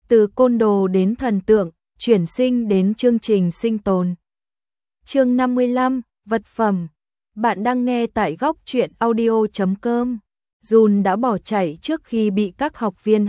Từ côn đồ đến thần tượng, chuyển sinh đến chương trình sinh tồn. Chương 55, vật phẩm. Bạn đang nghe tại góc truyện audio.com. Jun đã bỏ chạy trước khi bị các học viên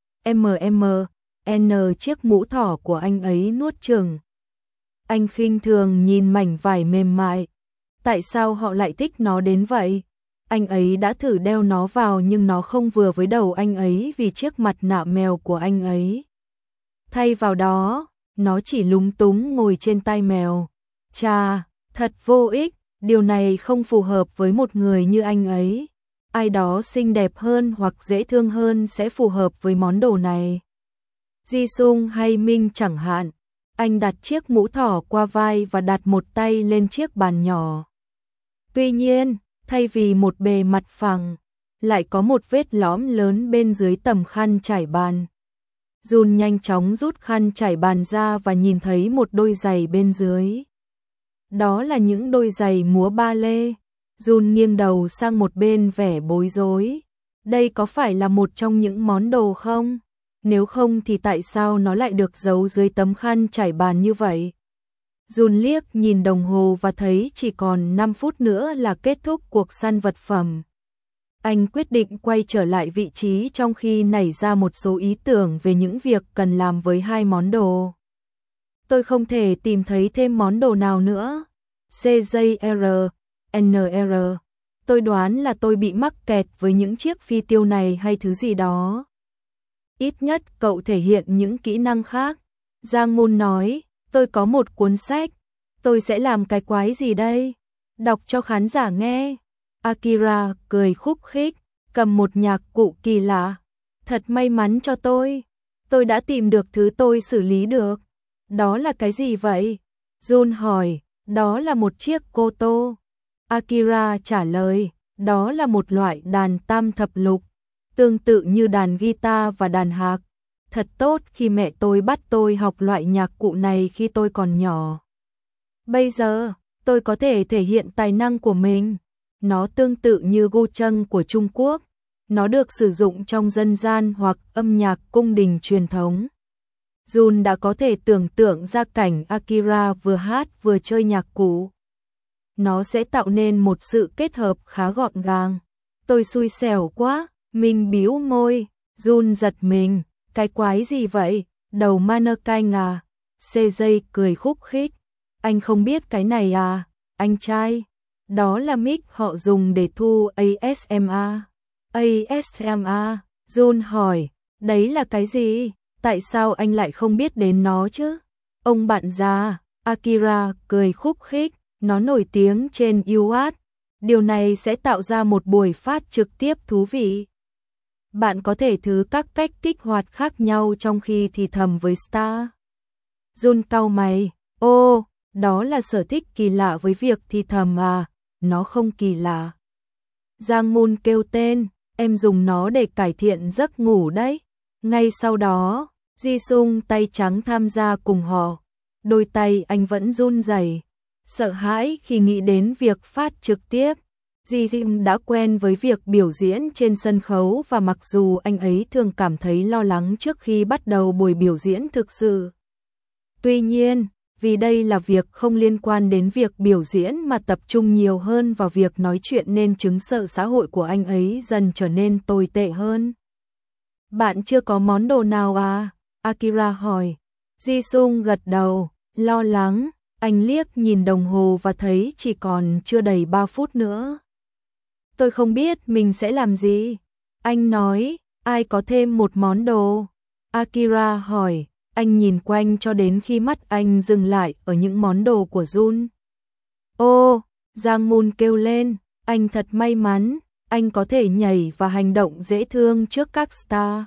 N chiếc mũ thỏ của anh ấy nuốt chửng. Anh khinh thường nhìn mảnh vải mềm mại. Tại sao họ lại thích nó đến vậy? Anh ấy đã thử đeo nó vào nhưng nó không vừa với đầu anh ấy vì chiếc mặt nạ mèo của anh ấy. Thay vào đó, nó chỉ lúng túng ngồi trên tai mèo. Chà, thật vô ích, điều này không phù hợp với một người như anh ấy. Ai đó xinh đẹp hơn hoặc dễ thương hơn sẽ phù hợp với món đồ này. Jisung hay Minh chẳng hạn. Anh đặt chiếc mũ thỏ qua vai và đặt một tay lên chiếc bàn nhỏ. Tuy nhiên, thay vì một bề mặt phẳng, lại có một vết lõm lớn bên dưới tấm khăn trải bàn. Jun nhanh chóng rút khăn trải bàn ra và nhìn thấy một đôi giày bên dưới. Đó là những đôi giày múa ba lê. Jun nghiêng đầu sang một bên vẻ bối rối. Đây có phải là một trong những món đồ không? Nếu không thì tại sao nó lại được giấu dưới tấm khăn trải bàn như vậy? Jun liếc nhìn đồng hồ và thấy chỉ còn 5 phút nữa là kết thúc cuộc săn vật phẩm. Anh quyết định quay trở lại vị trí trong khi nảy ra một số ý tưởng về những việc cần làm với hai món đồ. Tôi không thể tìm thấy thêm món đồ nào nữa. CJR, NR. Tôi đoán là tôi bị mắc kẹt với những chiếc phi tiêu này hay thứ gì đó. Ít nhất cậu thể hiện những kỹ năng khác. Giang Moon nói, tôi có một cuốn sách. Tôi sẽ làm cái quái gì đây? Đọc cho khán giả nghe. Akira cười khúc khích, cầm một nhạc cụ kỳ lạ. Thật may mắn cho tôi. Tôi đã tìm được thứ tôi xử lý được. Đó là cái gì vậy? Jun hỏi, đó là một chiếc koto. Akira trả lời, đó là một loại đàn tam thập lục, tương tự như đàn guitar và đàn hạc. Thật tốt khi mẹ tôi bắt tôi học loại nhạc cụ này khi tôi còn nhỏ. Bây giờ, tôi có thể thể hiện tài năng của mình. Nó tương tự như gucheng của Trung Quốc. Nó được sử dụng trong dân gian hoặc âm nhạc cung đình truyền thống. Jun đã có thể tưởng tượng ra cảnh Akira vừa hát vừa chơi nhạc cụ. Nó sẽ tạo nên một sự kết hợp khá gọn gàng. Tôi xui xẻo quá, mình bĩu môi. Jun giật mình, cái quái gì vậy? Đầu mannequin à? CJ cười khúc khích. Anh không biết cái này à, anh trai? Đó là mic họ dùng để thu ASMR. ASMR, Jun hỏi, đấy là cái gì? Tại sao anh lại không biết đến nó chứ? Ông bạn già, Akira cười khúc khích, nó nổi tiếng trên YouTube. Điều này sẽ tạo ra một buổi phát trực tiếp thú vị. Bạn có thể thử các cách kích hoạt khác nhau trong khi thì thầm với Star. Jun cau mày, ô, đó là sở thích kỳ lạ với việc thì thầm à, nó không kỳ lạ. Giang Moon kêu tên, em dùng nó để cải thiện giấc ngủ đấy. Ngay sau đó, Jisung tay trắng tham gia cùng họ. Đôi tay anh vẫn run rẩy, sợ hãi khi nghĩ đến việc phát trực tiếp. Jisung đã quen với việc biểu diễn trên sân khấu và mặc dù anh ấy thường cảm thấy lo lắng trước khi bắt đầu buổi biểu diễn thực sự. Tuy nhiên, vì đây là việc không liên quan đến việc biểu diễn mà tập trung nhiều hơn vào việc nói chuyện nên chứng sợ xã hội của anh ấy dần trở nên tồi tệ hơn. Bạn chưa có món đồ nào à? Akira hỏi. Jisung gật đầu, lo lắng, anh liếc nhìn đồng hồ và thấy chỉ còn chưa đầy 3 phút nữa. Tôi không biết mình sẽ làm gì. Anh nói, ai có thêm một món đồ? Akira hỏi, anh nhìn quanh cho đến khi mắt anh dừng lại ở những món đồ của Jun. Ô, Giang Moon kêu lên, anh thật may mắn, anh có thể nhảy và hành động dễ thương trước các star.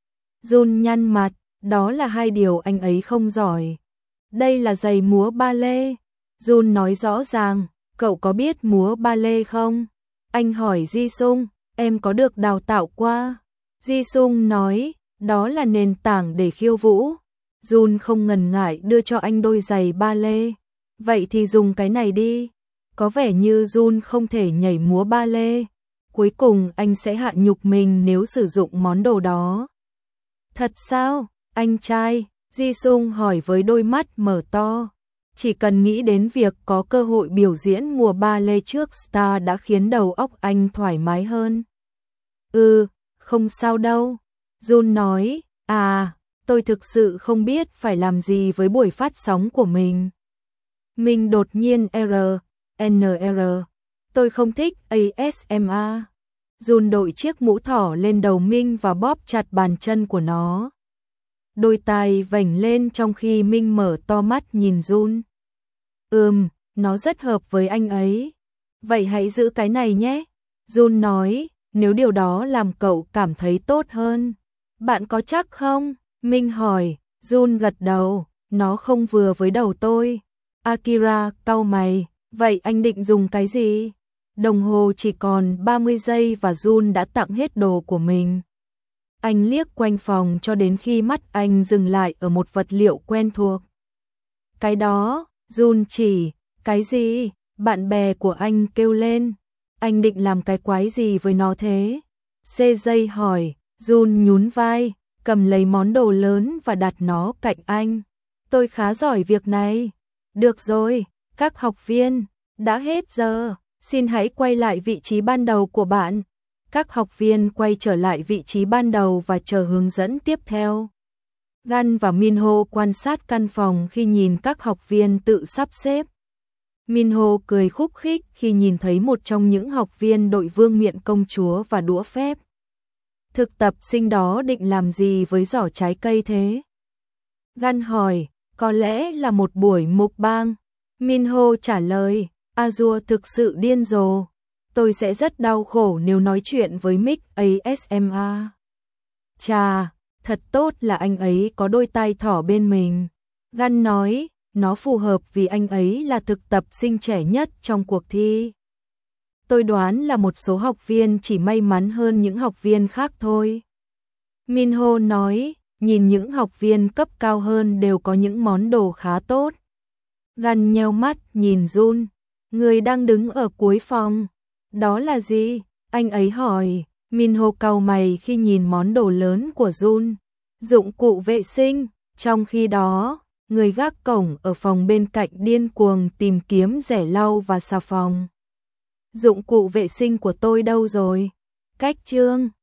Jun nhăn mặt, đó là hai điều anh ấy không giỏi. Đây là giày múa ba lê. Jun nói rõ ràng, cậu có biết múa ba lê không? Anh hỏi Jisung, em có được đào tạo qua? Jisung nói, đó là nền tảng để khiêu vũ. Jun không ngần ngại đưa cho anh đôi giày ba lê. Vậy thì dùng cái này đi. Có vẻ như Jun không thể nhảy múa ba lê. Cuối cùng anh sẽ hạ nhục mình nếu sử dụng món đồ đó. Thật sao? Anh trai, Ji Sung hỏi với đôi mắt mở to. Chỉ cần nghĩ đến việc có cơ hội biểu diễn mùa ballet trước Star đã khiến đầu óc anh thoải mái hơn. Không sao đâu. Jun nói, tôi thực sự không biết phải làm gì với buổi phát sóng của mình. Mình đột nhiên NR. Tôi không thích ASMR. Jun đội chiếc mũ thỏ lên đầu Minh và bóp chặt bàn chân của nó. Đôi tai vểnh lên trong khi Minh mở to mắt nhìn Jun. Nó rất hợp với anh ấy. Vậy hãy giữ cái này nhé. Jun nói, nếu điều đó làm cậu cảm thấy tốt hơn. Bạn có chắc không? Minh hỏi. Jun gật đầu, nó không vừa với đầu tôi. Akira cau mày, vậy anh định dùng cái gì? Đồng hồ chỉ còn 30 giây và Jun đã tặng hết đồ của mình. Anh liếc quanh phòng cho đến khi mắt anh dừng lại ở một vật liệu quen thuộc. Cái đó, Jun chỉ, cái gì? Bạn bè của anh kêu lên. Anh định làm cái quái gì với nó thế? CJ hỏi. Jun nhún vai, cầm lấy món đồ lớn và đặt nó cạnh anh. Tôi khá giỏi việc này. Được rồi, các học viên, đã hết giờ, xin hãy quay lại vị trí ban đầu của bạn. Các học viên quay trở lại vị trí ban đầu và chờ hướng dẫn tiếp theo. Gan và Minho quan sát căn phòng khi nhìn các học viên tự sắp xếp. Minho cười khúc khích khi nhìn thấy một trong những học viên đội vương miện công chúa và đũa phép. Thực tập sinh đó định làm gì với giỏ trái cây thế? Gan hỏi, có lẽ là một buổi mukbang. Minho trả lời, Azure thực sự điên rồ. Tôi sẽ rất đau khổ nếu nói chuyện với mic ASMR. Chà, thật tốt là anh ấy có đôi tai thỏ bên mình. Gan nói, nó phù hợp vì anh ấy là thực tập sinh trẻ nhất trong cuộc thi. Tôi đoán là một số học viên chỉ may mắn hơn những học viên khác thôi. Minho nói, nhìn những học viên cấp cao hơn đều có những món đồ khá tốt. Gan nheo mắt nhìn Jun, người đang đứng ở cuối phòng. Đó là gì? Anh ấy hỏi. Minho cau mày khi nhìn món đồ lớn của Jun. Dụng cụ vệ sinh. Trong khi đó, người gác cổng ở phòng bên cạnh điên cuồng tìm kiếm rẻ lau và xà phòng. Dụng cụ vệ sinh của tôi đâu rồi? Cách chương